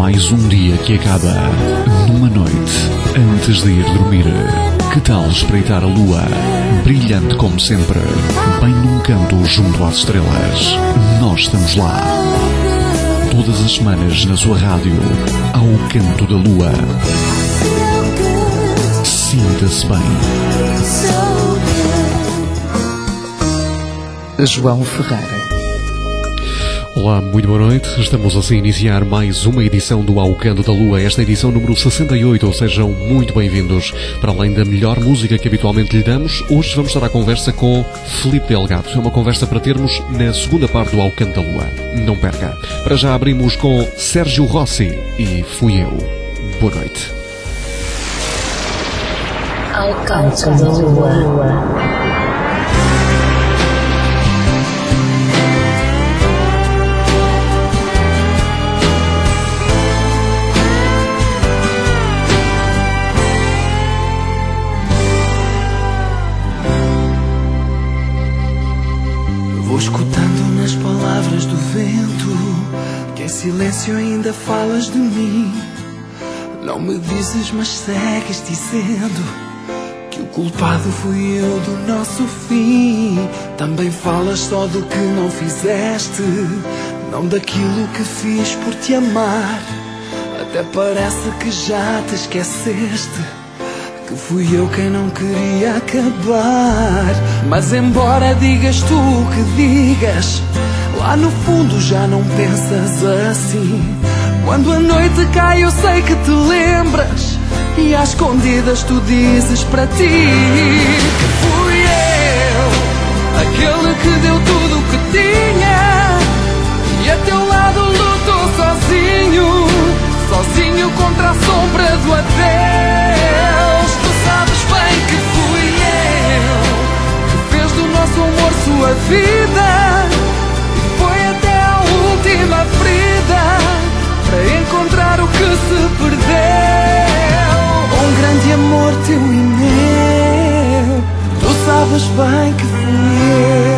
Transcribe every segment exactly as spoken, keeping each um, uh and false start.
Mais um dia que acaba numa noite antes de ir dormir. Que tal espreitar a lua, brilhante como sempre, bem num canto junto às estrelas? Nós estamos lá. Todas as semanas na sua rádio, ao canto da lua. Sinta-se bem. João Ferreira. Olá, muito boa noite. Estamos assim a iniciar mais uma edição do Ao Canto da Lua, esta edição número sessenta e oito. Sejam muito bem-vindos. Para além da melhor música que habitualmente lhe damos, hoje vamos estar à conversa com Filipe Delgado. É uma conversa para termos na segunda parte do Ao Canto da Lua. Não perca. Para já abrimos com Sérgio Rossi e Fui Eu. Boa noite. Ao Canto da Lua. Vou escutando nas palavras do vento, que em silêncio ainda falas de mim. Não me dizes, mas segues dizendo que o culpado fui eu do nosso fim. Também falas só do que não fizeste, não daquilo que fiz por te amar. Até parece que já te esqueceste, que fui eu quem não queria acabar. Mas embora digas tu o que digas, lá no fundo já não pensas assim. Quando a noite cai eu sei que te lembras, e às escondidas tu dizes para ti que fui eu, aquele que deu tudo o que tinha, e a teu lado lutou sozinho, sozinho contra a sombra do adeus. Tu sabes bem que fui eu, que fez do nosso amor sua vida, e foi até a última ferida para encontrar o que se perdeu. Um grande amor teu e meu, tu sabes bem que fui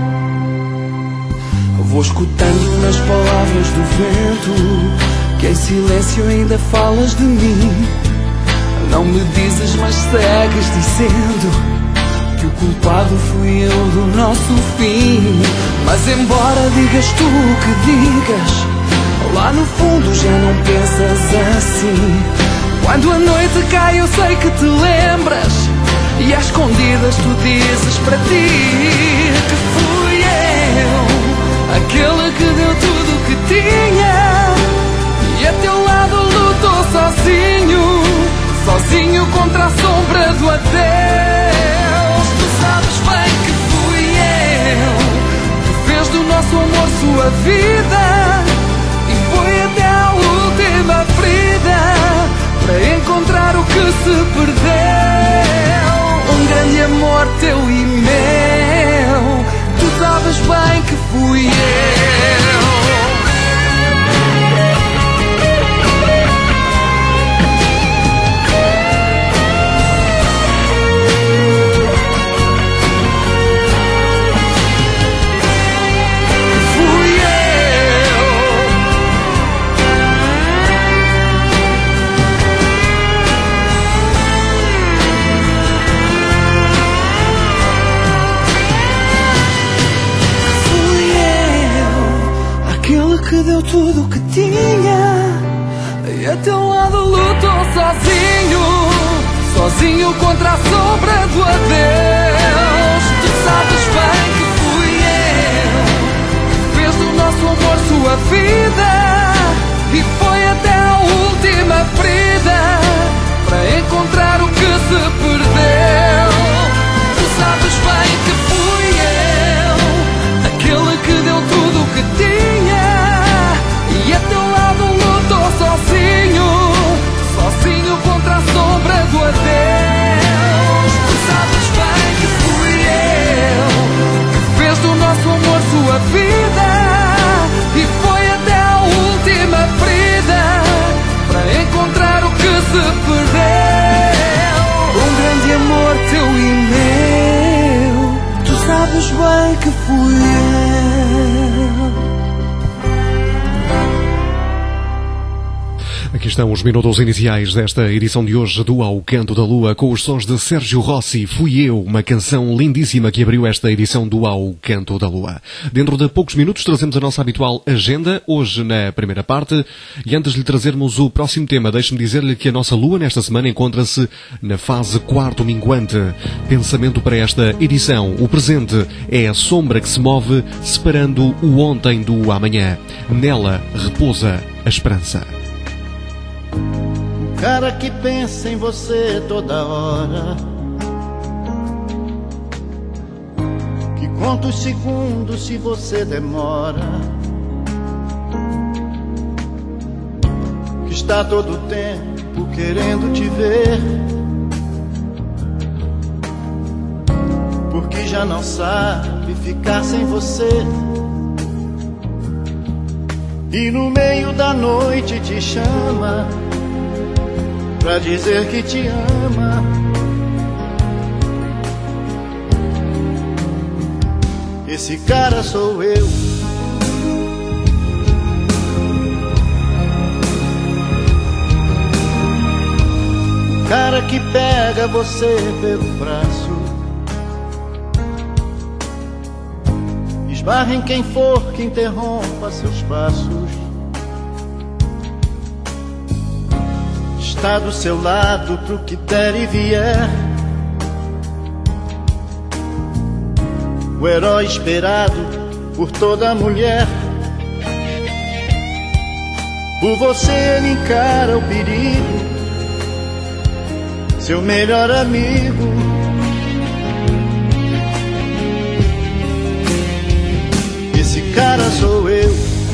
eu. Vou escutando nas palavras do vento, que em silêncio ainda falas de mim. Não me dizes, mas segues dizendo que o culpado fui eu do nosso fim. Mas embora digas tu o que digas, lá no fundo já não pensas assim. Quando a noite cai eu sei que te lembras, e às escondidas tu dizes para ti que fui eu, aquele que deu tudo o que tinha, e a teu lado lutou sozinho, sozinho contra a sombra do adeus. Tu sabes bem que fui eu, que fez do nosso amor sua vida, e foi até a última ferida para encontrar o que se perdeu. Um grande amor teu e meu, tu sabes bem que fui eu. Que deu tudo o que tinha, e a teu lado lutou sozinho, sozinho contra a sombra do adeus. Tu sabes bem que fui eu, que fez do nosso amor sua vida, e foi até a última ferida para encontrar o que se perdeu. Tu sabes bem que fui eu, aquele que deu tudo o que tinha, e a teu lado lutou sozinho, sozinho contra a sombra do adeus. Tu sabes bem que fui eu, que fez do nosso amor sua vida, e foi até a última ferida para encontrar o que se perdeu. Um grande amor teu e meu, tu sabes bem que fui eu. Aqui estão os minutos iniciais desta edição de hoje do Ao Canto da Lua, com os sons de Sérgio Rossi, Fui Eu, uma canção lindíssima que abriu esta edição do Ao Canto da Lua. Dentro de poucos minutos trazemos a nossa habitual agenda, hoje na primeira parte, e antes de lhe trazermos o próximo tema, deixe-me dizer-lhe que a nossa Lua nesta semana encontra-se na fase quarto minguante. Pensamento para esta edição, o presente é a sombra que se move separando o ontem do amanhã. Nela repousa a esperança. Cara que pensa em você toda hora, que conta os segundos se você demora, que está todo o tempo querendo te ver, porque já não sabe ficar sem você. E no meio da noite te chama pra dizer que te ama. Esse cara sou eu. Cara que pega você pelo braço, esbarra em quem for que interrompa seus passos, está do seu lado pro que der e vier, o herói esperado por toda mulher. Por você ele encara o perigo, seu melhor amigo. Esse cara sou eu.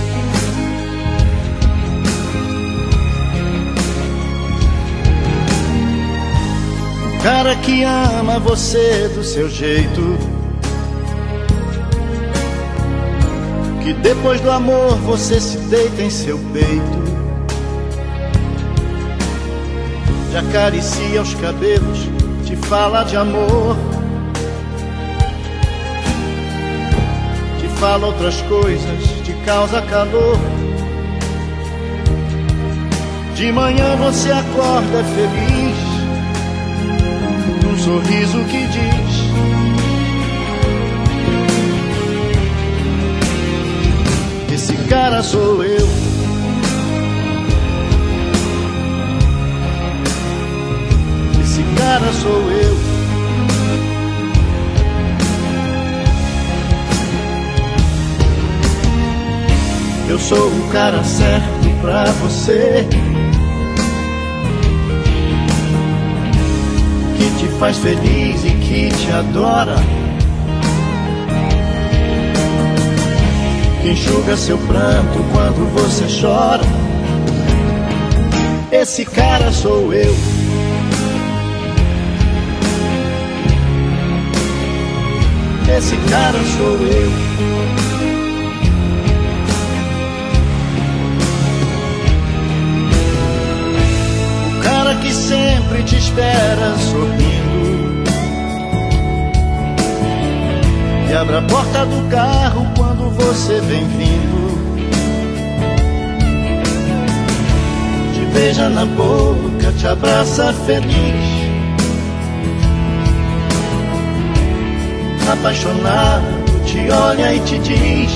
Cara que ama você do seu jeito, que depois do amor você se deita em seu peito, te acaricia os cabelos, te fala de amor, te fala outras coisas, te causa calor. De manhã você acorda feliz, um sorriso que diz: esse cara sou eu. Esse cara sou eu. Eu sou o cara certo pra você, que te faz feliz e que te adora, que enxuga seu pranto quando você chora. Esse cara sou eu. Esse cara sou eu. O cara que sempre te espera sorrindo e abre a porta do carro quando você vem vindo, te beija na boca, te abraça feliz, apaixonado te olha e te diz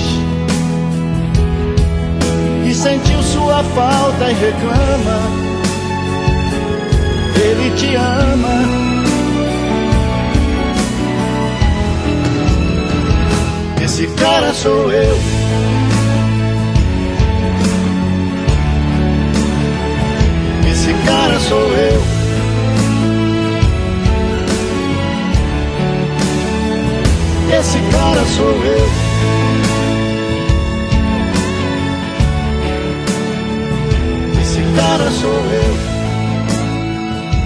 que sentiu sua falta e reclama, ele te ama. Esse cara sou eu. Esse cara sou eu. Esse cara sou eu. Esse cara sou eu.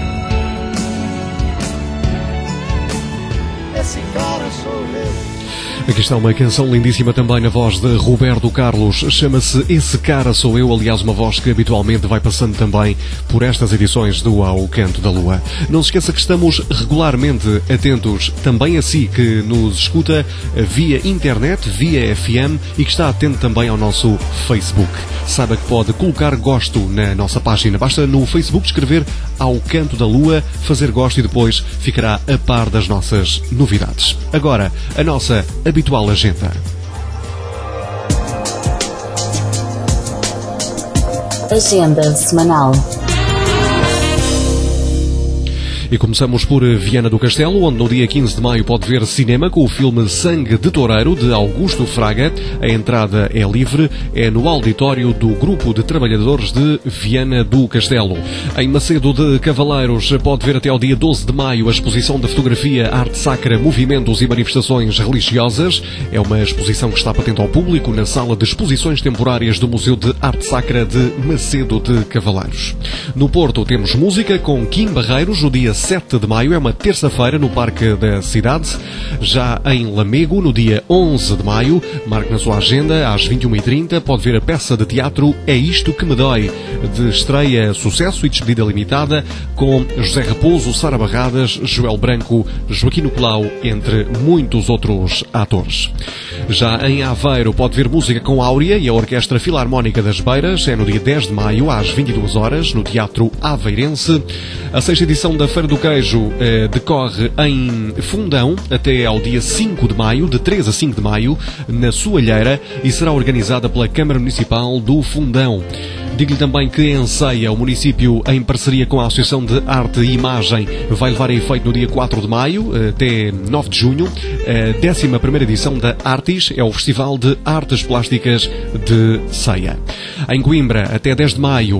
Esse cara sou eu. Aqui está uma canção lindíssima também na voz de Roberto Carlos. Chama-se Esse Cara Sou Eu. Aliás, uma voz que habitualmente vai passando também por estas edições do Ao Canto da Lua. Não se esqueça que estamos regularmente atentos também a si que nos escuta via internet, via F M e que está atento também ao nosso Facebook. Saiba que pode colocar gosto na nossa página. Basta no Facebook escrever Ao Canto da Lua, fazer gosto e depois ficará a par das nossas novidades. Agora, a nossa habitual agenda. Agenda semanal. E começamos por Viana do Castelo, onde no dia quinze de maio pode ver cinema com o filme Sangue de Toureiro, de Augusto Fraga. A entrada é livre, é no auditório do Grupo de Trabalhadores de Viana do Castelo. Em Macedo de Cavaleiros pode ver até ao dia doze de maio a exposição de fotografia Arte Sacra, Movimentos e Manifestações Religiosas. É uma exposição que está patente ao público na sala de exposições temporárias do Museu de Arte Sacra de Macedo de Cavaleiros. No Porto temos música com Kim Barreiros, no dia sete de maio, é uma terça-feira no Parque da Cidade. Já em Lamego, no dia onze de maio, marque na sua agenda, às vinte e uma e trinta, pode ver a peça de teatro É Isto Que Me Dói, de estreia, sucesso e despedida limitada, com José Raposo, Sara Barradas, Joel Branco, Joaquim Colau, entre muitos outros atores. Já em Aveiro, pode ver música com Áurea e a Orquestra Filarmónica das Beiras, é no dia dez de maio, às vinte e duas horas, no Teatro Aveirense. A sexta edição da Feira do Queijo eh, decorre em Fundão até ao dia cinco de maio, de três a cinco de maio, na Soalheira, e será organizada pela Câmara Municipal do Fundão. Digo-lhe também que em Ceia, o município, em parceria com a Associação de Arte e Imagem, vai levar a efeito no dia quatro de maio até nove de junho a décima primeira edição da Artis, é o Festival de Artes Plásticas de Ceia. Em Coimbra, até dez de maio,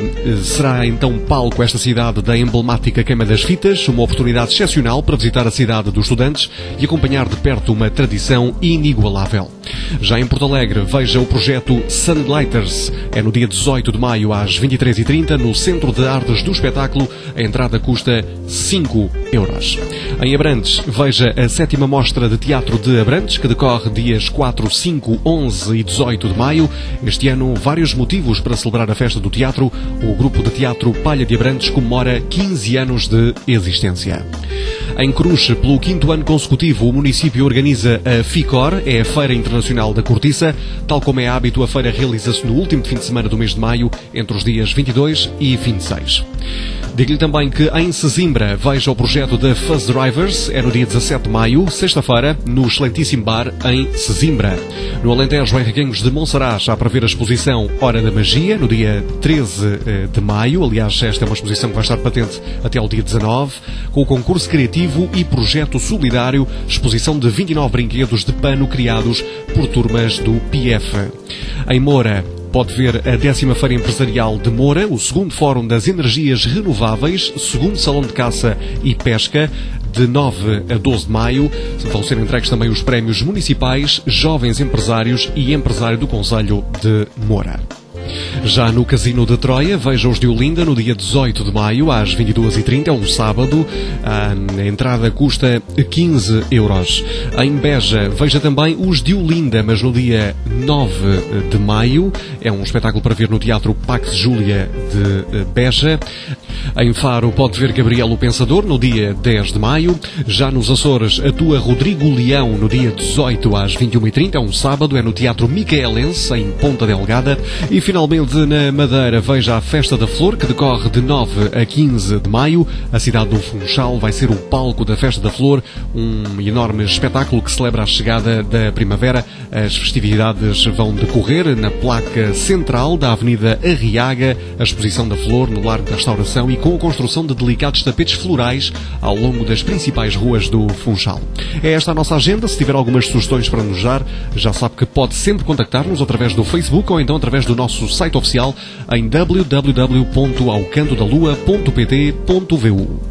será então palco esta cidade da emblemática Queima das Fitas, uma oportunidade excepcional para visitar a cidade dos estudantes e acompanhar de perto uma tradição inigualável. Já em Porto Alegre, veja o projeto Sunlighters, é no dia dezoito de maio às vinte e três e trinta no Centro de Artes do Espetáculo. A entrada custa cinco euros. Em Abrantes, veja a sétima mostra de teatro de Abrantes, que decorre dias quatro, cinco, onze e dezoito de maio. Este ano, vários motivos para celebrar a festa do teatro. O grupo de teatro Palha de Abrantes comemora quinze anos de existência. Em Cruz, pelo quinto ano consecutivo, o município organiza a FICOR, é a Feira Internacional da Cortiça. Tal como é hábito, a feira realiza-se no último fim de semana do mês de maio, entre os dias vinte e dois e vinte e seis. Digo-lhe também que em Sesimbra veja o projeto da Fuzz Drivers, é no dia dezassete de maio, sexta-feira, no excelentíssimo bar em Sesimbra. No Alentejo, em Reguengos de Monsaraz, há para ver a exposição Hora da Magia, no dia treze de maio. Aliás, esta é uma exposição que vai estar patente até ao dia dezanove, com o concurso criativo e projeto solidário, exposição de vinte e nove brinquedos de pano criados por turmas do P F. Em Moura, pode ver a décima Feira Empresarial de Moura, o segundo Fórum das Energias Renováveis, segundo Salão de Caça e Pesca, de nove a doze de maio. Vão ser entregues também os prémios municipais, jovens empresários e empresário do Conselho de Moura. Já no Casino de Troia, veja os de Olinda no dia dezoito de maio, às vinte e duas e trinta, é um sábado. A entrada custa quinze euros. Em Beja, veja também os de Olinda, mas no dia nove de maio. É um espetáculo para ver no Teatro Pax Júlia de Beja. Em Faro, pode ver Gabriel o Pensador no dia dez de maio. Já nos Açores, atua Rodrigo Leão no dia dezoito às vinte e uma e trinta, é um sábado, é no Teatro Micaelense, em Ponta Delgada. E finalmente na Madeira, veja a Festa da Flor, que decorre de nove a quinze de maio. A cidade do Funchal vai ser o palco da Festa da Flor, um enorme espetáculo que celebra a chegada da primavera. As festividades vão decorrer na placa central da Avenida Arriaga, a exposição da flor no Largo da Restauração e com a construção de delicados tapetes florais ao longo das principais ruas do Funchal. É esta a nossa agenda. Se tiver algumas sugestões para nos dar, já sabe que pode sempre contactar-nos através do Facebook ou então através do nosso site oficial em w w w ponto ao canto da lua ponto p t ponto v u.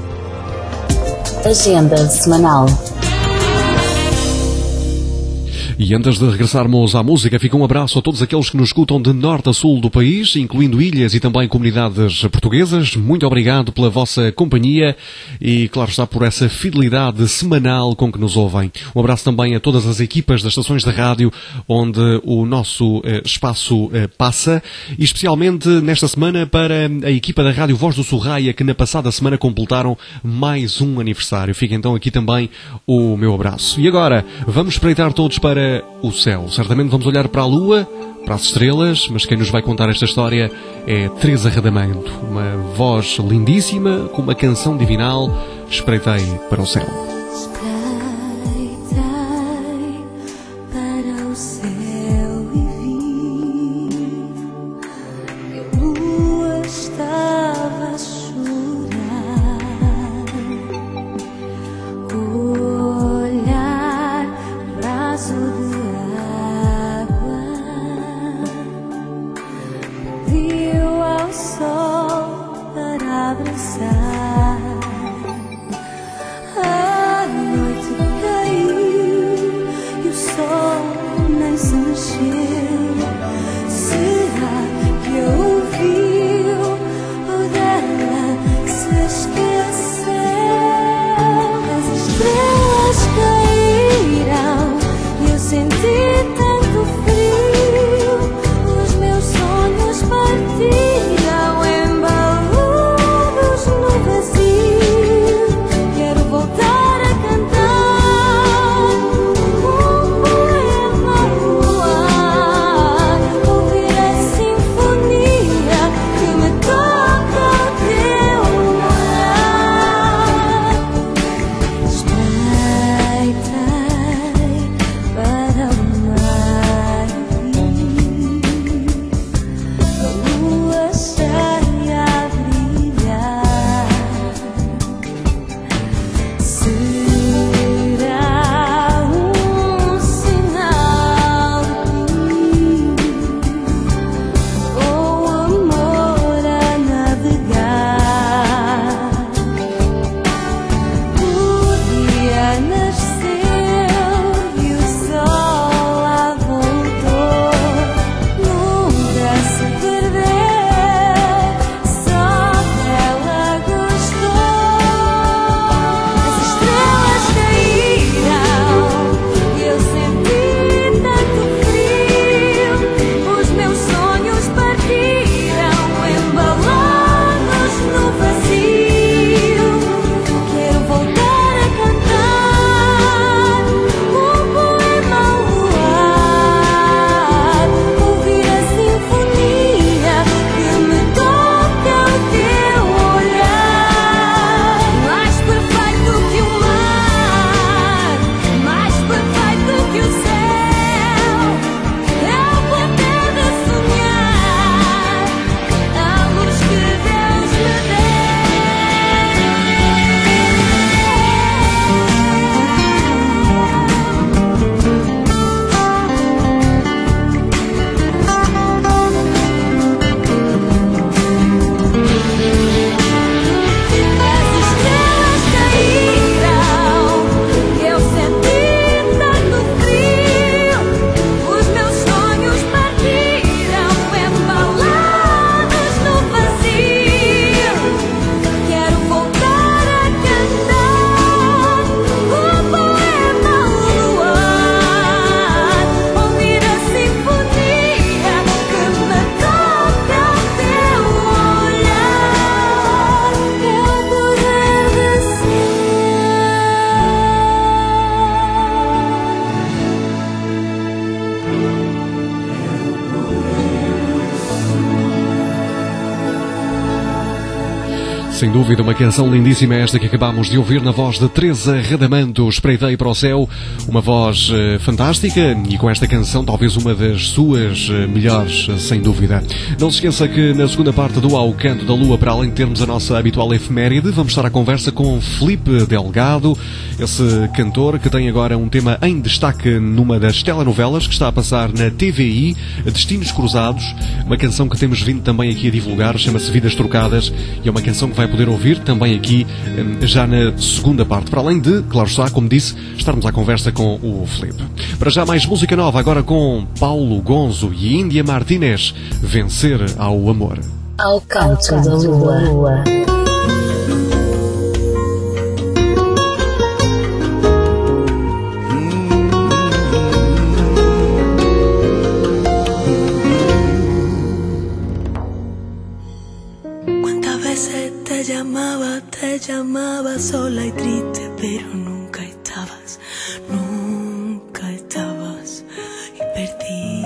Agenda semanal. E antes de regressarmos à música, fica um abraço a todos aqueles que nos escutam de norte a sul do país, incluindo ilhas e também comunidades portuguesas. Muito obrigado pela vossa companhia e, claro está, por essa fidelidade semanal com que nos ouvem. Um abraço também a todas as equipas das estações de rádio onde o nosso eh, espaço eh, passa, e especialmente nesta semana para a equipa da Rádio Voz do Sorraia, que na passada semana completaram mais um aniversário. Fica então aqui também o meu abraço. E agora, vamos espreitar todos para o céu. Certamente vamos olhar para a lua, para as estrelas, mas quem nos vai contar esta história é Teresa Radamento, uma voz lindíssima, com uma canção divinal. Espreitei para o céu. Sem dúvida, uma canção lindíssima esta que acabámos de ouvir na voz de Teresa Radamento. Espreitei para o céu, uma voz uh, fantástica, e com esta canção talvez uma das suas uh, melhores, uh, sem dúvida. Não se esqueça que na segunda parte do Ao Canto da Lua, para além de termos a nossa habitual efeméride, vamos estar à conversa com Filipe Delgado, esse cantor que tem agora um tema em destaque numa das telenovelas que está a passar na T V I, Destinos Cruzados, uma canção que temos vindo também aqui a divulgar, chama-se Vidas Trocadas, e é uma canção que vai poder ouvir também aqui, já na segunda parte. Para além de, claro está, como disse, estarmos à conversa com o Filipe. Para já mais música nova, agora com Paulo Gonzo e Índia Martínez, Vencer ao Amor. Ao canto da lua. Te llamaba, te llamaba sola y triste, pero nunca estabas, nunca estabas y perdí.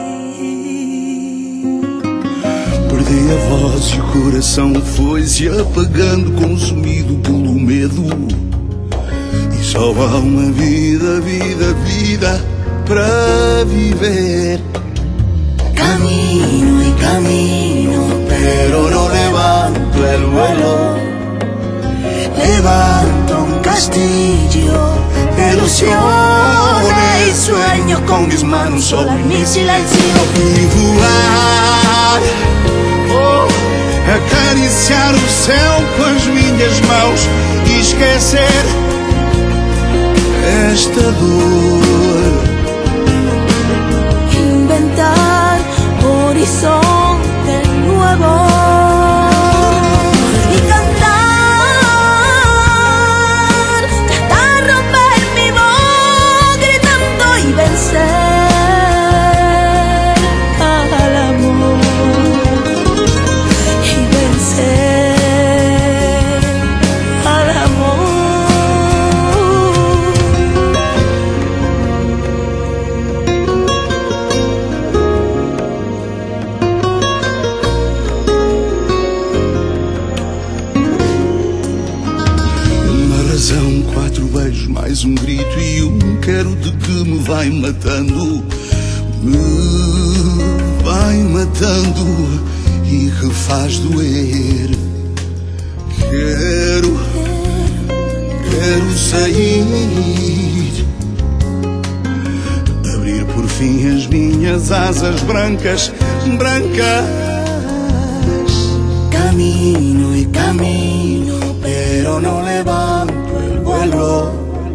Perdi a voz e o coração foi se apagando, consumido pelo medo. E só há uma vida, vida, vida para viver. Camino y camino, pero no levanto el vuelo. Levanto un castillo de ilusiones y sueños con mis manos sola y mi silencio. Y voar, oh, acariciar o céu com as minhas mãos e esquecer esta dor. Inventar horizonte nuevo y cantar, tratar romper mi voz gritando y vencer al amor y vencer al amor. Quatro beijos, mais um grito e um quero de que me vai matando, me vai matando e que faz doer. Quero, quero sair, abrir por fim as minhas asas brancas, brancas. Camino y camino, pero no levanto el vuelo.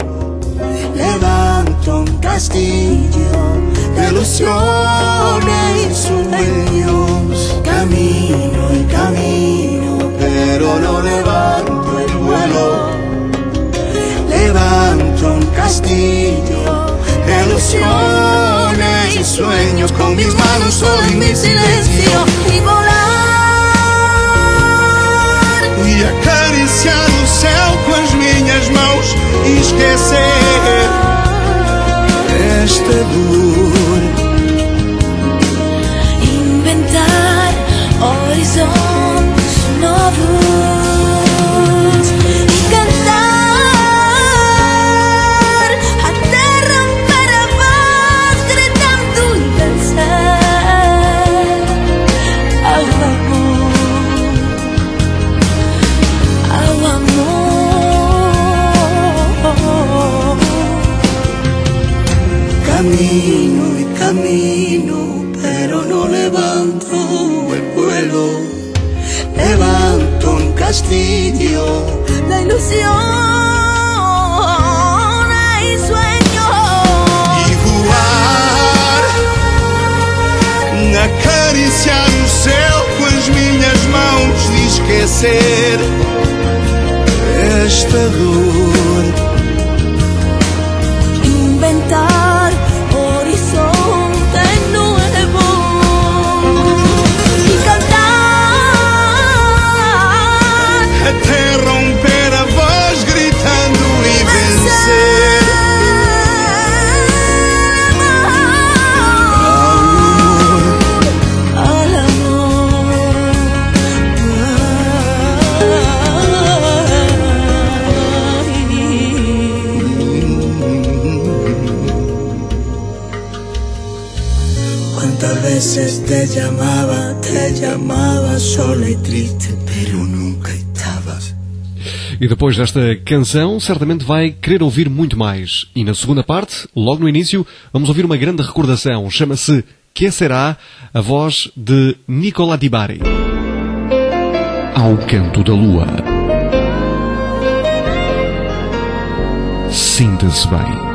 Levanto un castillo de ilusiones y sueños. Camino y camino, pero no levanto el vuelo. Levanto un castillo de ilusiones y sueños con mis manos sola y mi silencio. Y volar e acariciar o céu com as minhas mãos e esquecer esta dor. Inventar horizontes novos e cantar até romper a voz gritando e vencer ao amor. Camino y camino, pero no levanto el vuelo. Levanto un castillo La ilusión y sueño y voar, acariciar o céu com as minhas mãos e esquecer esta dor. inventar horizonte nuevo y cantar Até romper a voz gritando e vencer al amor. Cuántas veces te llamaba, te llamaba sola e triste, pero nunca estabas. E depois desta canção, certamente vai querer ouvir muito mais. E na segunda parte, logo no início, vamos ouvir uma grande recordação. Chama-se Que Será? A voz de Nicola Di Bari. ao canto da lua. Sinta-se bem.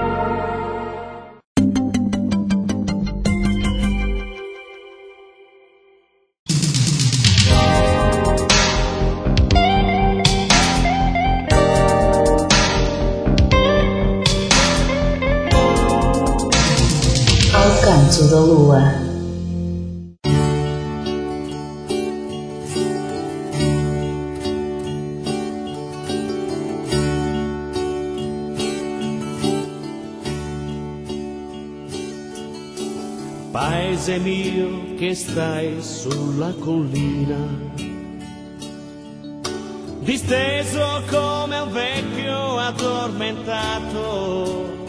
Ao canto da lua. Paese mio che stai sulla collina, disteso come un vecchio addormentato,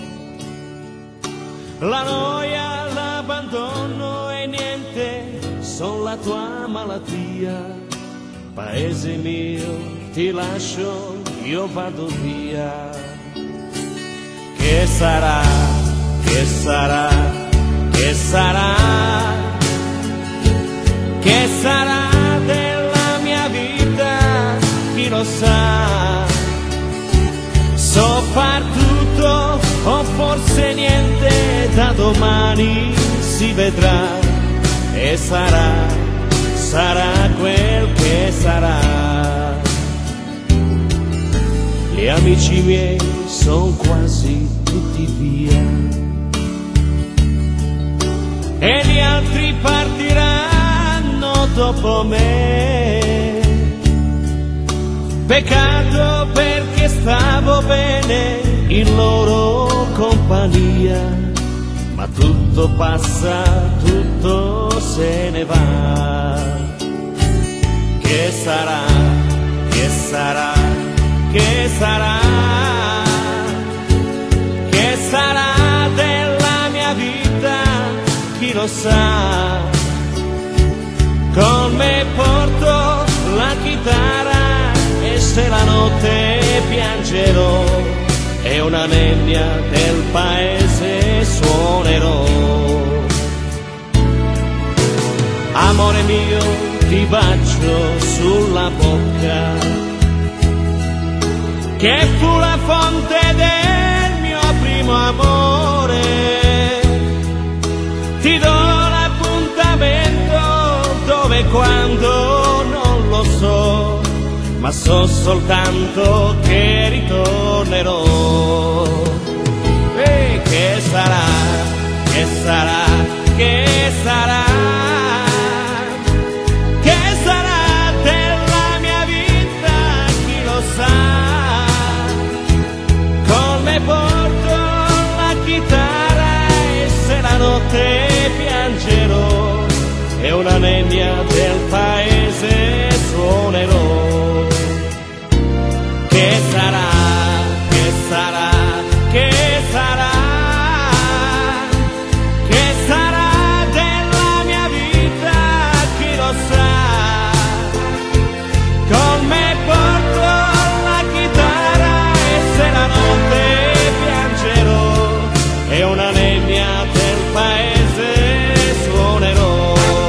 la noia, l'abbandono e niente son la tua malattia. Paese mio, ti lascio, io vado via. Che sarà, che sarà, che sarà, che sarà della mia vita, chi lo sa. So far tutto o forse niente, da domani si vedrà. E sarà, sarà quel che sarà. Gli amici miei son quasi tutti via e gli altri partiranno dopo me. Peccato perché stavo bene in loro compagnia, ma tutto passa, tutto se ne va. Che sarà, che sarà, che sarà, che sarà della mia vita, chi lo sa. Con me porto la chitarra e se la notte piangerò e una nebbia del paese suonerò. Amore mio, ti bacio sulla bocca, che fu la fonte del mio primo amore. Ti do l'appuntamento dove e quando non lo so, ma so soltanto che ritornerò. E che sarà, che sarà, che sarà, che sarà della mia vita, chi lo sa. Con me porto la chitarra e se la notte piangerò e una nebbia del paese suonerò. Che sarà, che sarà, che sarà, che sarà della mia vita, chi lo sa. Con me porto la chitarra e se la notte piangerò e una nebbia del paese suonerò.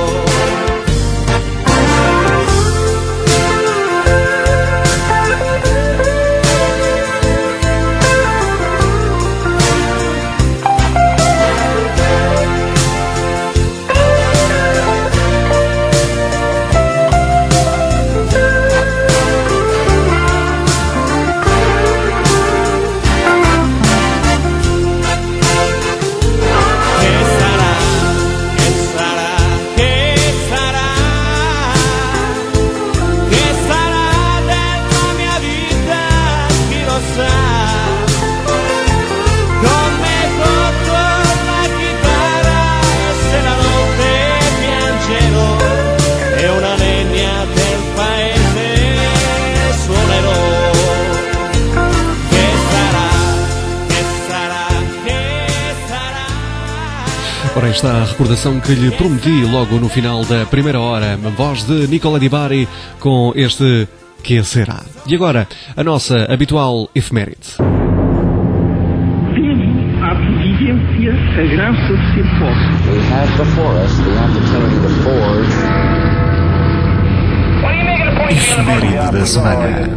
Ora está a recordação que lhe prometi logo no final da primeira hora, a voz de Nicola Di Bari com este Que Será. E agora, a nossa habitual efeméride. Temos à providência a graça de ser pobre. We have before us the opportunity to forge Efeméride da semana.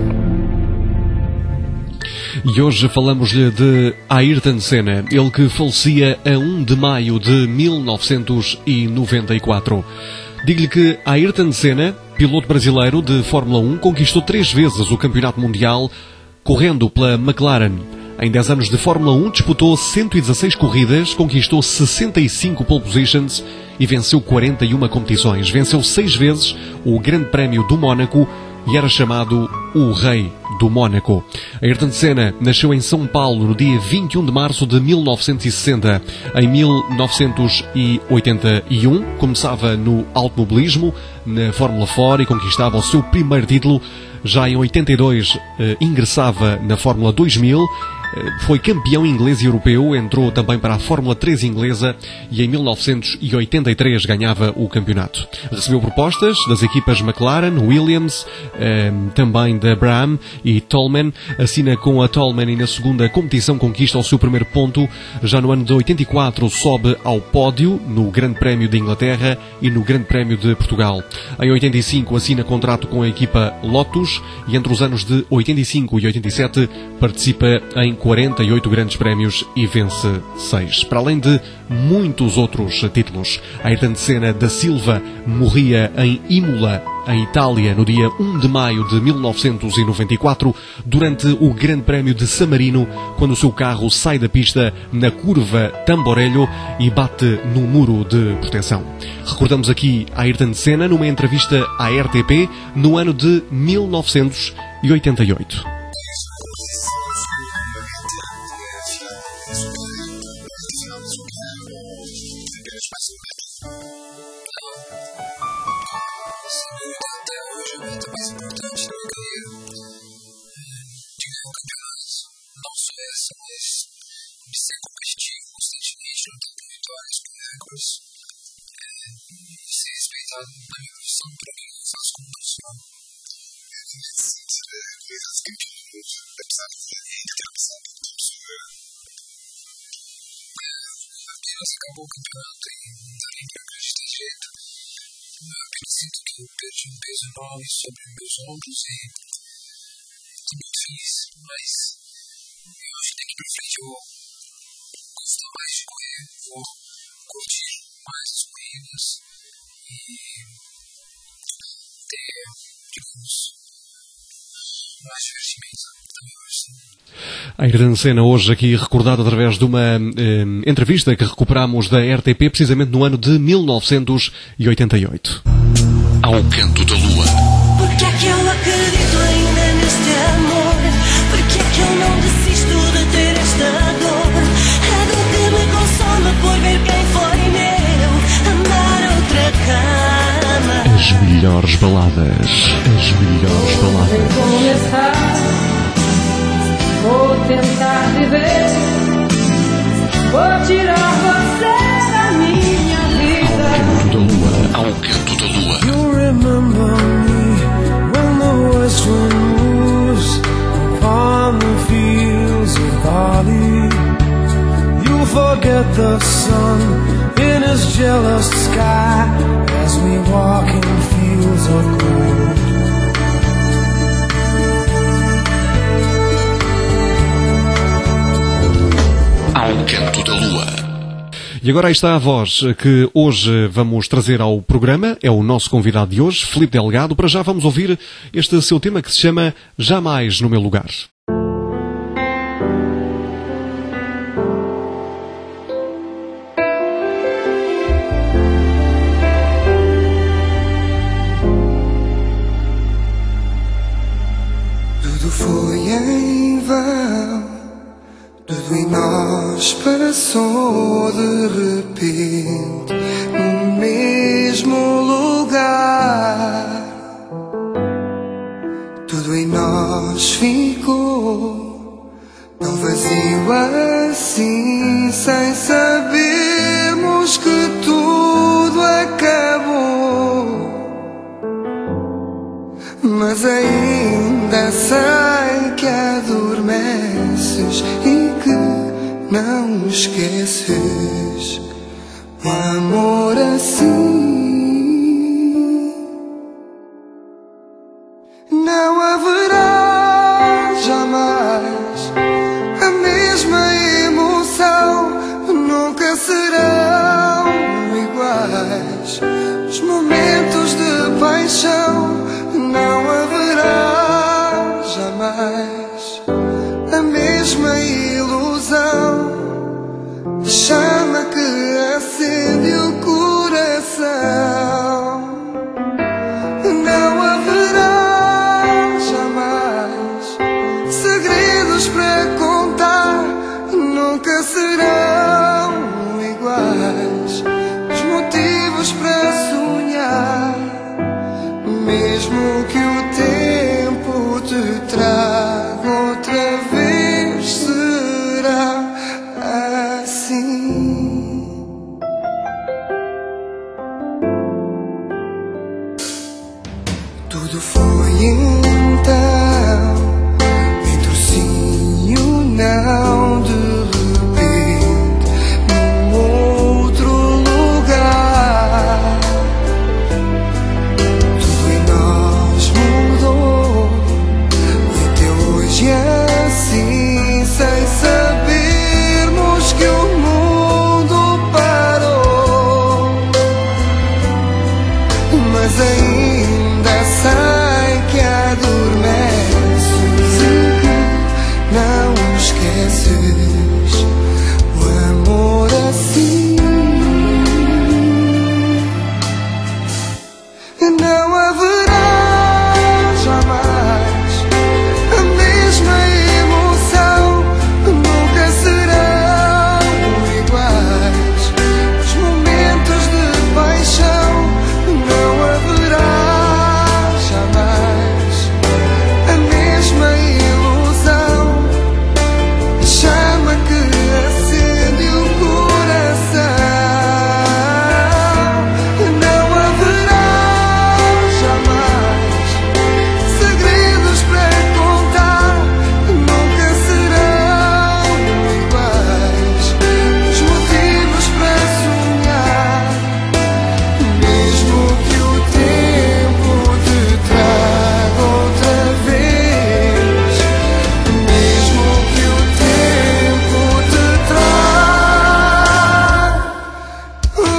E hoje falamos-lhe de Ayrton Senna, ele que falecia a um de maio de mil novecentos e noventa e quatro. Digo-lhe que Ayrton Senna, piloto brasileiro de Fórmula um, conquistou três vezes o campeonato mundial correndo pela McLaren. Em dez anos de Fórmula um disputou cento e dezasseis corridas, conquistou sessenta e cinco pole positions e venceu quarenta e uma competições. Venceu seis vezes o Grande Prémio do Mónaco e era chamado o Rei do Mónaco. Ayrton Senna nasceu em São Paulo no dia vinte e um de março de mil novecentos e sessenta. Em mil novecentos e oitenta e um começava no automobilismo, na Fórmula quatro, e conquistava o seu primeiro título. Já em oitenta e dois eh, ingressava na Fórmula dois mil, eh, foi campeão inglês e europeu, entrou também para a Fórmula três inglesa e em mil novecentos e oitenta e três ganhava o campeonato. Recebeu propostas das equipas McLaren, Williams, eh, também da Brabham e Toleman. Assina com a Toleman e na segunda competição conquista o seu primeiro ponto. Já no ano de oitenta e quatro sobe ao pódio no Grande Prémio de Inglaterra e no Grande Prémio de Portugal. Em oitenta e cinco assina contrato com a equipa Lotus e entre os anos de oitenta e cinco e oitenta e sete participa em quarenta e oito grandes prémios e vence seis. Para além de muitos outros títulos, Ayrton Senna da Silva morria em Imola, em Itália, no dia um de maio de mil novecentos e noventa e quatro, durante o Grande Prémio de San Marino, quando o seu carro sai da pista na curva Tamborello e bate no muro de proteção. Recordamos aqui Ayrton Senna numa entrevista à R T P no ano de mil novecentos e oitenta e oito. Acabou o campeonato e darem brancas de jeito. Apenas sinto que eu perdi um peso enorme sobre meus ombros e estou muito feliz, mas eu acho que daqui pra frente eu vou gostar mais de correr, vou curtir mais as corridas e ter, digamos, mais divertimento também hoje. Ayrton Senna hoje aqui recordado através de uma eh, entrevista que recuperamos da R T P precisamente no ano de mil novecentos e oitenta e oito. Ao canto da lua. Porque é que eu acredito ainda neste amor? Porque é que eu não desisto de ter esta dor? É do que me consome por ver quem foi meu andar outra cama. As melhores baladas. As melhores baladas. Vou tentar viver, vou tirar você da minha vida. Ao canto da lua. Ao canto da lua. You remember me when the west wind moves upon the fields of barley. You forget the sun in his jealous sky as we walk in fields of gold. Ao canto da lua. E agora aí está a voz que hoje vamos trazer ao programa. É o nosso convidado de hoje, Filipe Delgado. Para já vamos ouvir este seu tema que se chama Jamais no Meu Lugar. Tudo foi em vão. Tudo em nós passou de repente no mesmo lugar. Tudo em nós ficou tão vazio assim, sem sabermos que tudo acabou. Mas ainda sei que adormeces e que não esqueces o amor assim. chama que acende o coração. Não haverá jamais segredos para contar, nunca serão iguais os motivos para sonhar, mesmo que o tempo te traga outra vez, será assim. Tudo foi então entre o sim e o não, de repente num outro lugar. Tudo em nós mudou e até hoje é assim, sem sabermos que o mundo parou, mas ainda sei que adormeces e que não esqueces o amor assim. Não haverá jamais a mesma emoção, nunca serão iguais os momentos de paixão. Não haverá jamais a mesma ilusão, a chama que acende o coração. Não haverá jamais segredos para contar, nunca serão iguais os motivos para sonhar, mesmo que o tempo te traga outra vez, mesmo que o tempo te traga. Uh, uh,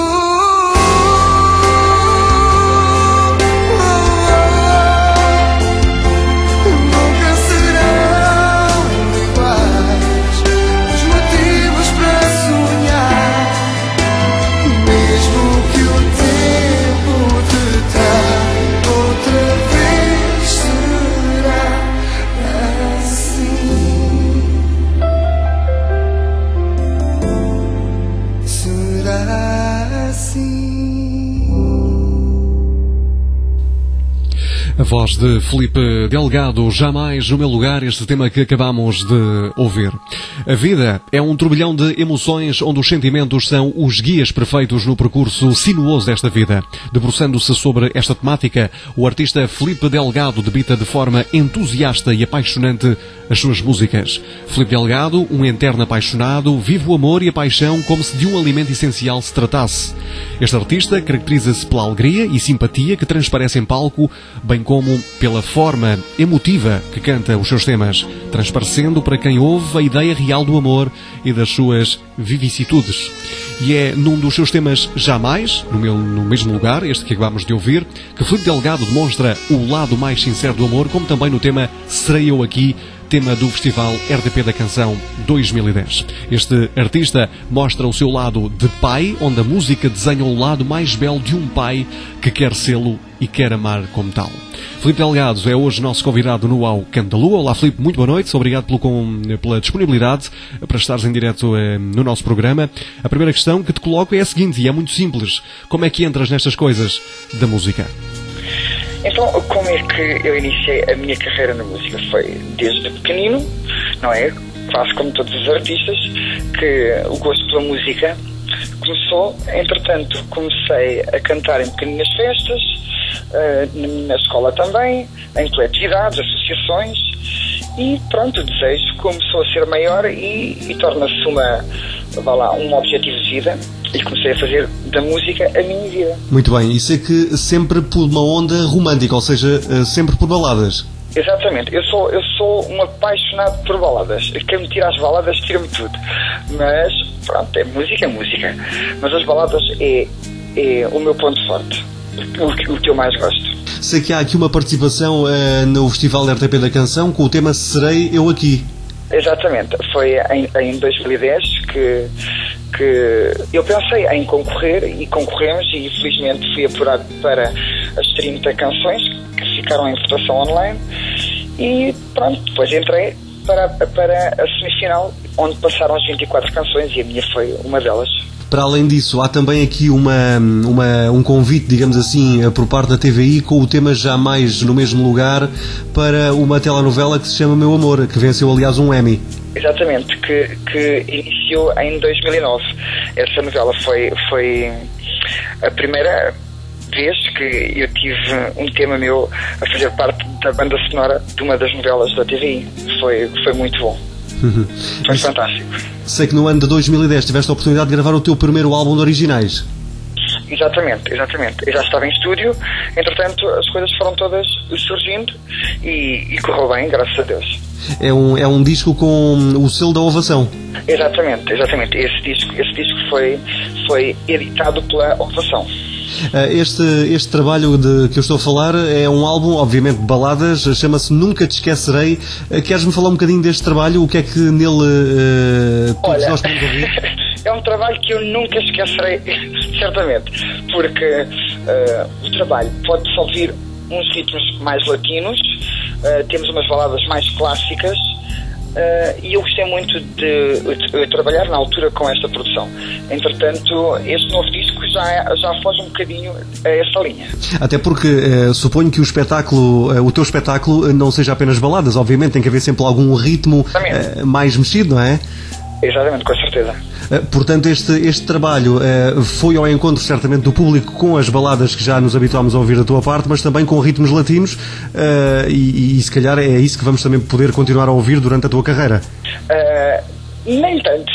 Nunca serão iguais os motivos para sonhar, mesmo que o tempo te traga outra vez, será assim. Será assim. A voz de Filipe Delgado, Jamais o Meu Lugar, este tema que acabamos de ouvir. A vida é um turbilhão de emoções onde os sentimentos são os guias perfeitos no percurso sinuoso desta vida. Debruçando-se sobre esta temática, o artista Filipe Delgado debita de forma entusiasta e apaixonante as suas músicas. Filipe Delgado, um eterno apaixonado, vive o amor e a paixão como se de um alimento essencial se tratasse. Este artista caracteriza-se pela alegria e simpatia que transparece em palco, bem como pela forma emotiva que canta os seus temas, transparecendo para quem ouve a ideia real do amor e das suas vicissitudes. E é num dos seus temas Jamais, no, meu, no mesmo lugar, este que acabamos de ouvir, que Filipe Delgado demonstra o lado mais sincero do amor, como também no tema Serei Eu Aqui, tema do Festival R D P da Canção dois mil e dez. Este artista mostra o seu lado de pai, onde a música desenha o lado mais belo de um pai que quer sê-lo e quer amar como tal. Filipe Delgado é hoje nosso convidado no Ao Canto da Lua. Olá Filipe, muito boa noite, obrigado pelo, com, pela disponibilidade para estares em direto eh, no nosso programa. A primeira questão que te coloco é a seguinte, e é muito simples: como é que entras nestas coisas da música? Então, como é que eu iniciei a minha carreira na música? Foi desde pequenino, não é? Quase como todos os artistas, que o gosto pela música começou. Entretanto, comecei a cantar em pequeninas festas, uh, na escola também, em coletividades, associações, e pronto, o desejo começou a ser maior e, e torna-se uma, vá lá, um objetivo de vida. E comecei a fazer da música a minha vida. Muito bem, isso é que sempre por uma onda romântica, ou seja, sempre por baladas. Exatamente, eu sou, eu sou um apaixonado por baladas. Quem me tira as baladas, tira-me tudo. Mas, pronto, é música, é música. Mas as baladas é, é o meu ponto forte, o que, o que eu mais gosto. Sei que há aqui uma participação uh, no Festival R T P da Canção com o tema Serei Eu Aqui. Exatamente, foi em, em dois mil e dez que, que eu pensei em concorrer e concorremos e felizmente fui apurado para as trinta canções que ficaram em votação online e pronto, depois entrei para, para a semifinal onde passaram as vinte e quatro canções e a minha foi uma delas. Para além disso, há também aqui uma, uma, um convite, digamos assim, por parte da T V I com o tema já mais no mesmo lugar para uma telenovela que se chama Meu Amor, que venceu aliás um Emmy. Exatamente, que, que iniciou em dois mil e nove. Essa novela foi, foi a primeira vez que eu tive um tema meu a fazer parte da banda sonora de uma das novelas da T V I. Foi, foi muito bom. Uhum. Foi fantástico. Sei que no ano de dois mil e dez tiveste a oportunidade de gravar o teu primeiro álbum de originais. Exatamente, exatamente. Eu já estava em estúdio, entretanto as coisas foram todas surgindo e, e correu bem, graças a Deus. É um, é um disco com o selo da Ovação. Exatamente, exatamente. Esse disco, esse disco foi, foi editado pela Ovação. Este, este trabalho de que eu estou a falar é um álbum, obviamente, de baladas, chama-se Nunca Te Esquecerei. Queres-me falar um bocadinho deste trabalho? O que é que nele uh, todos Olha, nós podemos ouvir? É um trabalho que eu nunca esquecerei, certamente, porque uh, o trabalho pode-se ouvir uns ritmos mais latinos, uh, temos umas baladas mais clássicas, Uh, e eu gostei muito de, de, de trabalhar na altura com esta produção. Entretanto, este novo disco já, já foge um bocadinho a essa linha. Até porque uh, suponho que o espetáculo, uh, o teu espetáculo não seja apenas baladas, obviamente tem que haver sempre algum ritmo uh, mais mexido, não é? Exatamente, com certeza. Uh, portanto, este, este trabalho uh, foi ao encontro, certamente, do público com as baladas que já nos habituámos a ouvir da tua parte, mas também com ritmos latinos uh, e, e, se calhar, é isso que vamos também poder continuar a ouvir durante a tua carreira. Uh, nem tanto.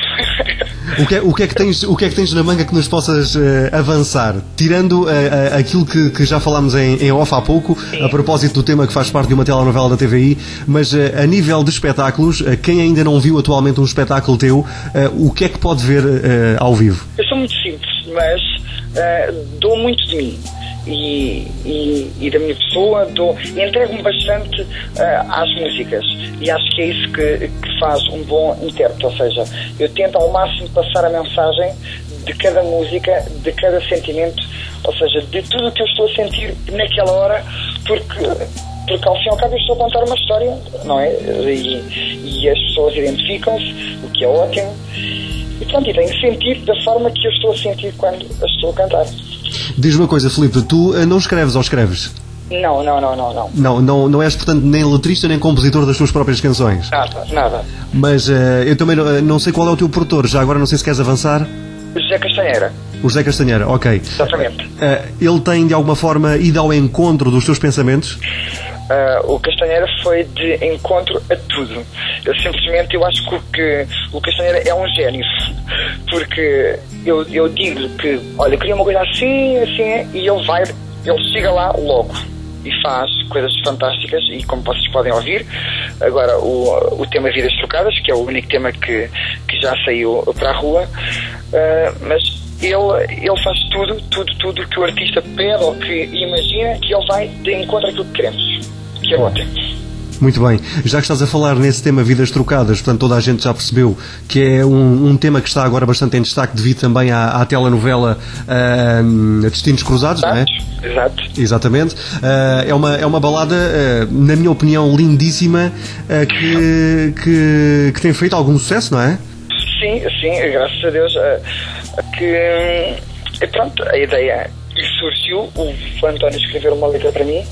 O que, é, o, que é que tens, o que é que tens na manga que nos possas uh, avançar? Tirando uh, uh, aquilo que, que já falámos em, em off há pouco, sim, a propósito do tema que faz parte de uma telenovela da T V I, mas uh, a nível de espetáculos, uh, quem ainda não viu atualmente um espetáculo teu, uh, o que é que pode ver uh, ao vivo? Eu sou muito simples, mas uh, dou muito de mim. E, e, e da minha pessoa, dou, entrego-me bastante uh, às músicas e acho que é isso que, que faz um bom intérprete, ou seja, eu tento ao máximo passar a mensagem de cada música, de cada sentimento, ou seja, de tudo o que eu estou a sentir naquela hora, porque, porque ao fim e ao cabo eu estou a contar uma história, não é? E, e as pessoas identificam-se, o que é ótimo, e pronto, e tenho que sentir da forma que eu estou a sentir quando as estou a cantar. Diz-me uma coisa, Filipe, tu uh, não escreves ou escreves? Não, não, não, não, não. Não, não, não és, portanto, nem letrista nem compositor das tuas próprias canções? Nada, nada. Mas uh, eu também não, não sei qual é o teu produtor, já agora não sei se queres avançar. O José Castanheira. O José Castanheira, ok. Exatamente. Uh, ele tem, de alguma forma, ido ao encontro dos teus pensamentos? Uh, o Castanheira foi de encontro a tudo. Eu simplesmente, eu acho que o, que o Castanheira é um gênio, porque eu, eu digo que, olha, eu queria uma coisa assim, assim, e ele vai, ele chega lá logo e faz coisas fantásticas, e como vocês podem ouvir, agora o, o tema Vidas Trocadas, que é o único tema que, que já saiu para a rua, uh, mas ele, ele faz tudo, tudo, tudo que o artista pede ou que imagina, que ele vai de encontro àquilo que queremos, que é ótimo. Muito bem. Já que estás a falar nesse tema Vidas Trocadas, portanto toda a gente já percebeu que é um, um tema que está agora bastante em destaque devido também à, à telenovela uh, Destinos Cruzados, Exato. Não é? Exato. Exatamente. Uh, é, uma, é uma balada, uh, na minha opinião, lindíssima, uh, que, que, que tem feito algum sucesso, não é? Sim, sim, graças a Deus. Uh, que, uh, pronto, a ideia surgiu, o António escreveu uma letra para mim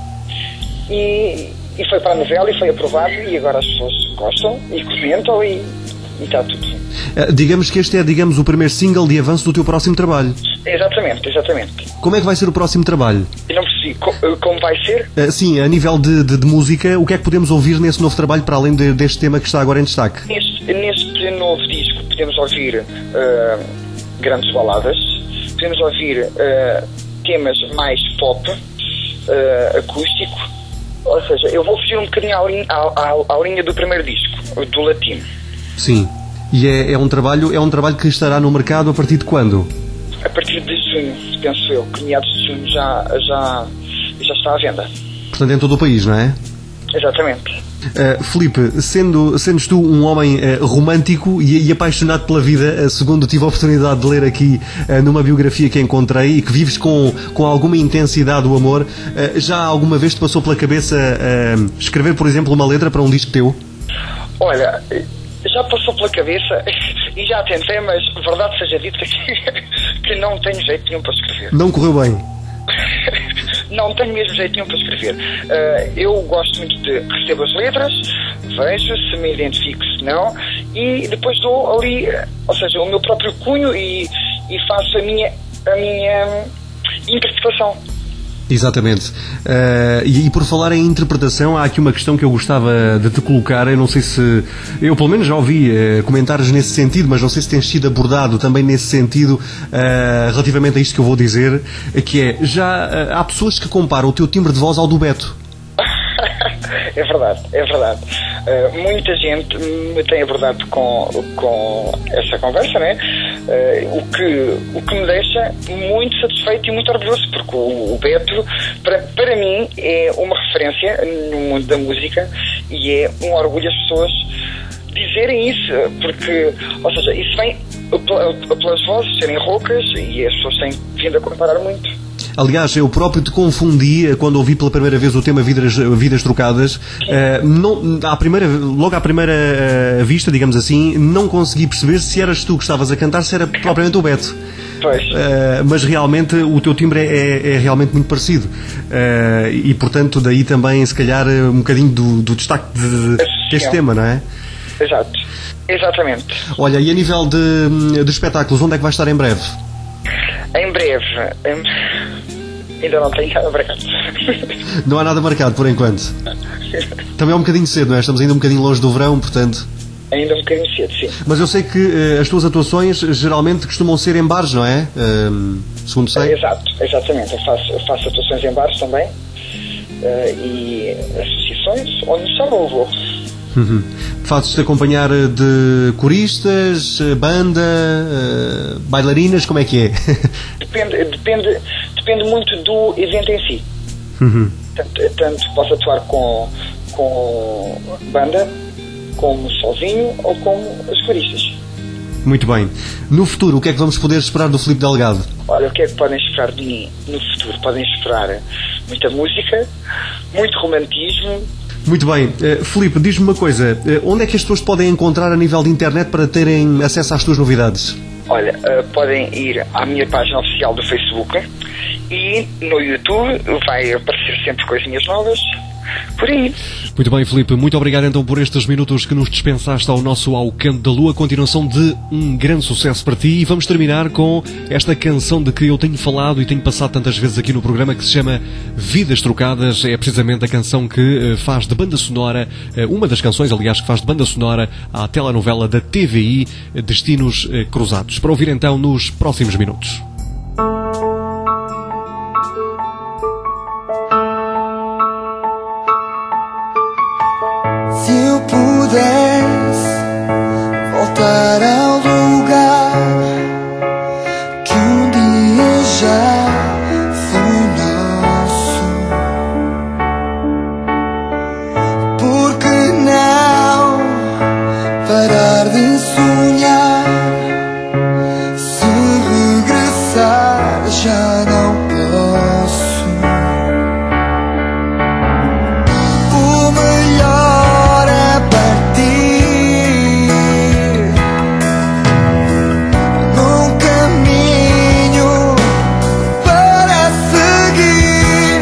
e... E foi para a novela e foi aprovado e agora as pessoas gostam e comentam e, e está tudo. Uh, digamos que este é, digamos, o primeiro single de avanço do teu próximo trabalho. Exatamente, exatamente. Como é que vai ser o próximo trabalho? Eu não percebi. Como, como vai ser? Uh, sim, a nível de, de, de música, o que é que podemos ouvir nesse novo trabalho para além de, deste tema que está agora em destaque? Neste, neste novo disco podemos ouvir uh, grandes baladas, podemos ouvir uh, temas mais pop, uh, acústico. Ou seja, eu vou fugir um bocadinho à linha, à, à, à linha do primeiro disco, do latino. Sim. E é, é, um trabalho, é um trabalho que estará no mercado a partir de quando? A partir de junho, penso eu, que meados de junho já, já, já está à venda. Portanto, em todo o país, não é? Exatamente. Uh, Filipe, sendo, sendo tu um homem uh, romântico e, e apaixonado pela vida, uh, segundo tive a oportunidade de ler aqui uh, numa biografia que encontrei, e que vives com, com alguma intensidade o amor, uh, já alguma vez te passou pela cabeça uh, escrever, por exemplo, uma letra para um disco teu? Olha, já passou pela cabeça e já tentei, mas verdade seja dita que, que não tenho jeito nenhum para escrever. Não correu bem? Não tenho mesmo jeito nenhum para escrever. Uh, eu gosto muito de receber as letras, vejo se me identifico, se não, e depois dou ali, ou seja, o meu próprio cunho e, e faço a minha, a minha interpretação. Exatamente. Uh, e, e por falar em interpretação, há aqui uma questão que eu gostava de te colocar. Eu não sei se... Eu pelo menos já ouvi uh, comentários nesse sentido, mas não sei se tens sido abordado também nesse sentido uh, relativamente a isto que eu vou dizer, que é, já uh, há pessoas que comparam o teu timbre de voz ao do Beto. É verdade, é verdade. Uh, muita gente me tem abordado com, com essa conversa, né? Uh, o, que, o que me deixa muito satisfeito e muito orgulhoso, porque o, o Beto, para, para mim, é uma referência no mundo da música e é um orgulho as pessoas dizerem isso, porque, ou seja, isso vem pelas vozes serem roucas e as pessoas têm vindo a comparar muito. Aliás, eu próprio te confundi quando ouvi pela primeira vez o tema Vidas, Vidas Trocadas. Uh, não, à primeira, logo à primeira uh, vista, digamos assim, não consegui perceber se eras tu que estavas a cantar, se era propriamente o Beto. Pois. Uh, mas realmente o teu timbre é, é, é realmente muito parecido. Uh, e portanto, daí também, se calhar, um bocadinho do, do destaque de, deste tema, não é? Exato. Exatamente. Olha, e a nível de, de espetáculos, onde é que vai estar em breve? Em breve. Em... Ainda não tenho nada marcado. Não há nada marcado por enquanto. Também é um bocadinho cedo, não é? Estamos ainda um bocadinho longe do verão, portanto. Ainda um bocadinho cedo, sim. Mas eu sei que uh, as tuas atuações geralmente costumam ser em bares, não é? Uh, segundo sei. É, exato, exatamente. Eu faço, eu faço atuações em bares também. Uh, e associações onde só não vou. Uhum. Fazes-te acompanhar de coristas, banda, uh, bailarinas, como é que é? Depende, depende, depende muito do evento em si. Uhum. Tanto, tanto posso atuar com, com banda, como sozinho ou como os coristas. Muito bem. No futuro, o que é que vamos poder esperar do Filipe Delgado? Olha, o que é que podem esperar de mim no futuro? Podem esperar muita música, muito romantismo. Muito bem. Uh, Filipe, diz-me uma coisa. Uh, onde é que as pessoas podem encontrar a nível de internet para terem acesso às tuas novidades? Olha, uh, podem ir à minha página oficial do Facebook e no YouTube vai aparecer sempre coisinhas novas. Por aí. Muito bem, Filipe, muito obrigado então por estes minutos que nos dispensaste ao nosso Ao Canto da Lua. Continuação de um grande sucesso para ti, e vamos terminar com esta canção de que eu tenho falado e tenho passado tantas vezes aqui no programa, que se chama Vidas Trocadas. É precisamente a canção que faz de banda sonora, uma das canções, aliás, que faz de banda sonora à telenovela da T V I Destinos Cruzados. Para ouvir então nos próximos minutos. Se eu pudesse voltar ao lugar que um dia já foi nosso, por que não parar de sonhar? Se regressar já não posso. O melhor é partir num caminho para seguir.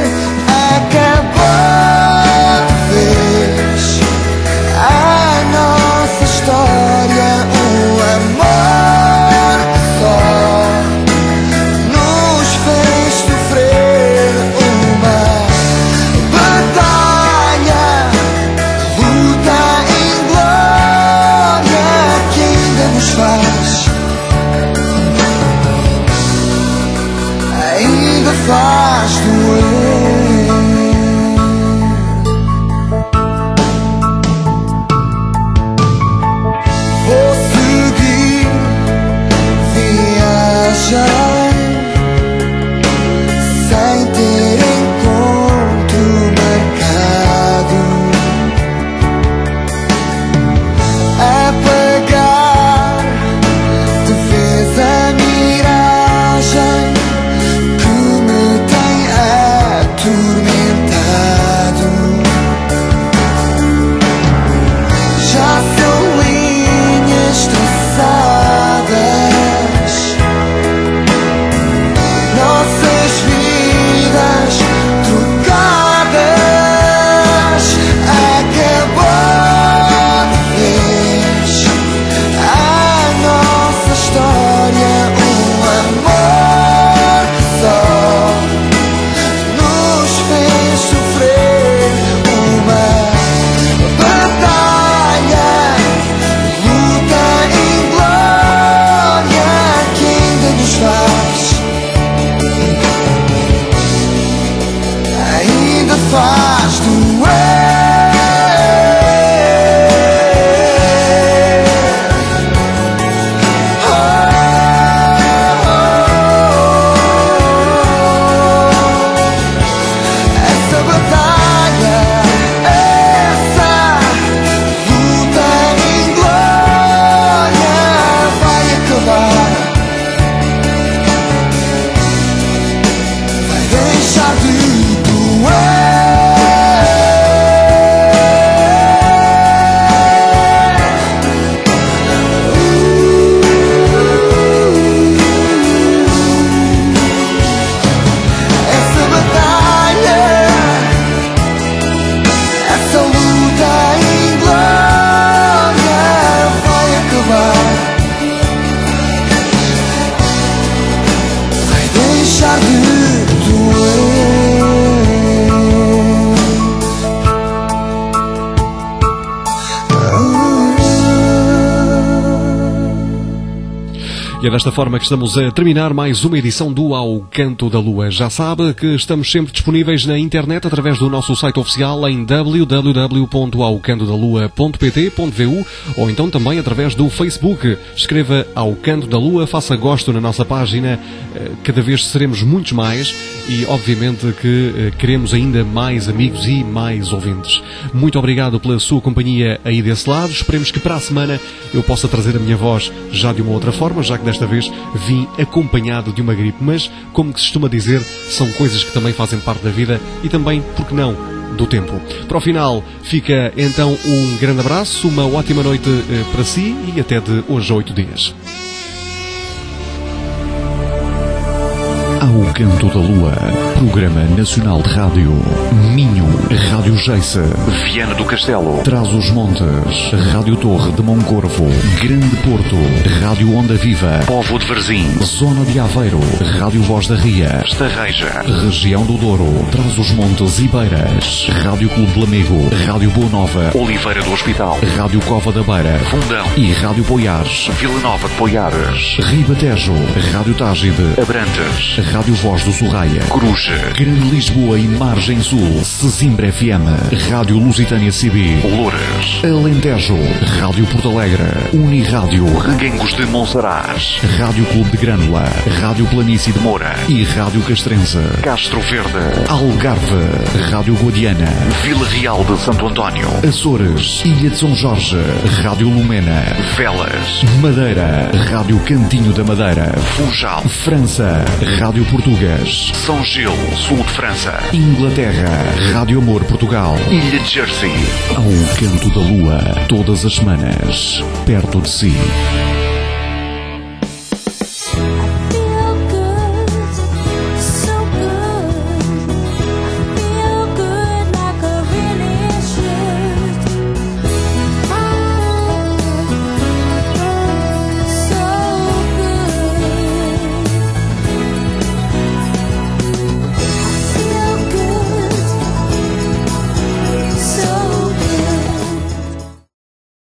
Acabou de vez a nossa história, o amor só nos fez sofrer uma batalha, luta em glória que ainda nos faz, ainda faz doer. Vou seguir, viajar, sem ter encontro marcado. E é desta forma que estamos a terminar mais uma edição do Ao Canto da Lua. Já sabe que estamos sempre disponíveis na internet através do nosso site oficial em w w w ponto ao canto da lua ponto p t ponto v u ou então também através do Facebook. Escreva Ao Canto da Lua, faça gosto na nossa página. Cada vez seremos muitos mais e obviamente que queremos ainda mais amigos e mais ouvintes. Muito obrigado pela sua companhia aí desse lado. Esperemos que para a semana eu possa trazer a minha voz já de uma outra forma, já que desta vez vim acompanhado de uma gripe. Mas, como se costuma dizer, são coisas que também fazem parte da vida e também, por que não, do tempo. Para o final, fica então um grande abraço, uma ótima noite eh, para si e até de hoje a oito dias. Ao Canto da Lua, Programa Nacional de Rádio, Minho, Rádio Geice, Viana do Castelo, Trás-os-Montes, Rádio Torre de Moncorvo, Grande Porto, Rádio Onda Viva, Povo de Varzim, Zona de Aveiro, Rádio Voz da Ria, Estarreja, Região do Douro, Trás-os-Montes e Beiras, Rádio Clube de Lamego, Rádio Boa Nova, Oliveira do Hospital, Rádio Cova da Beira, Fundão e Rádio Poiares, Vila Nova de Poiares, Ribatejo, Rádio Tágide, Abrantes, Rádio Voz do Sorraia, Coruja, Grande Lisboa e Margem Sul, Sesimbra F M, Rádio Lusitânia C B, Louras, Alentejo, Rádio Porto Alegre, Unirádio, Reguengos de Monsaraz, Rádio Clube de Grândola, Rádio Planície de Moura e Rádio Castrense, Castro Verde, Algarve, Rádio Guadiana, Vila Real de Santo António, Açores, Ilha de São Jorge, Rádio Lumena, Velas, Madeira, Rádio Cantinho da Madeira, Funchal, França, Rádio Português, São Gil, Sul de França, Inglaterra, Rádio Amor Portugal, Ilha de Jersey, Ao Canto da Lua, todas as semanas, perto de si.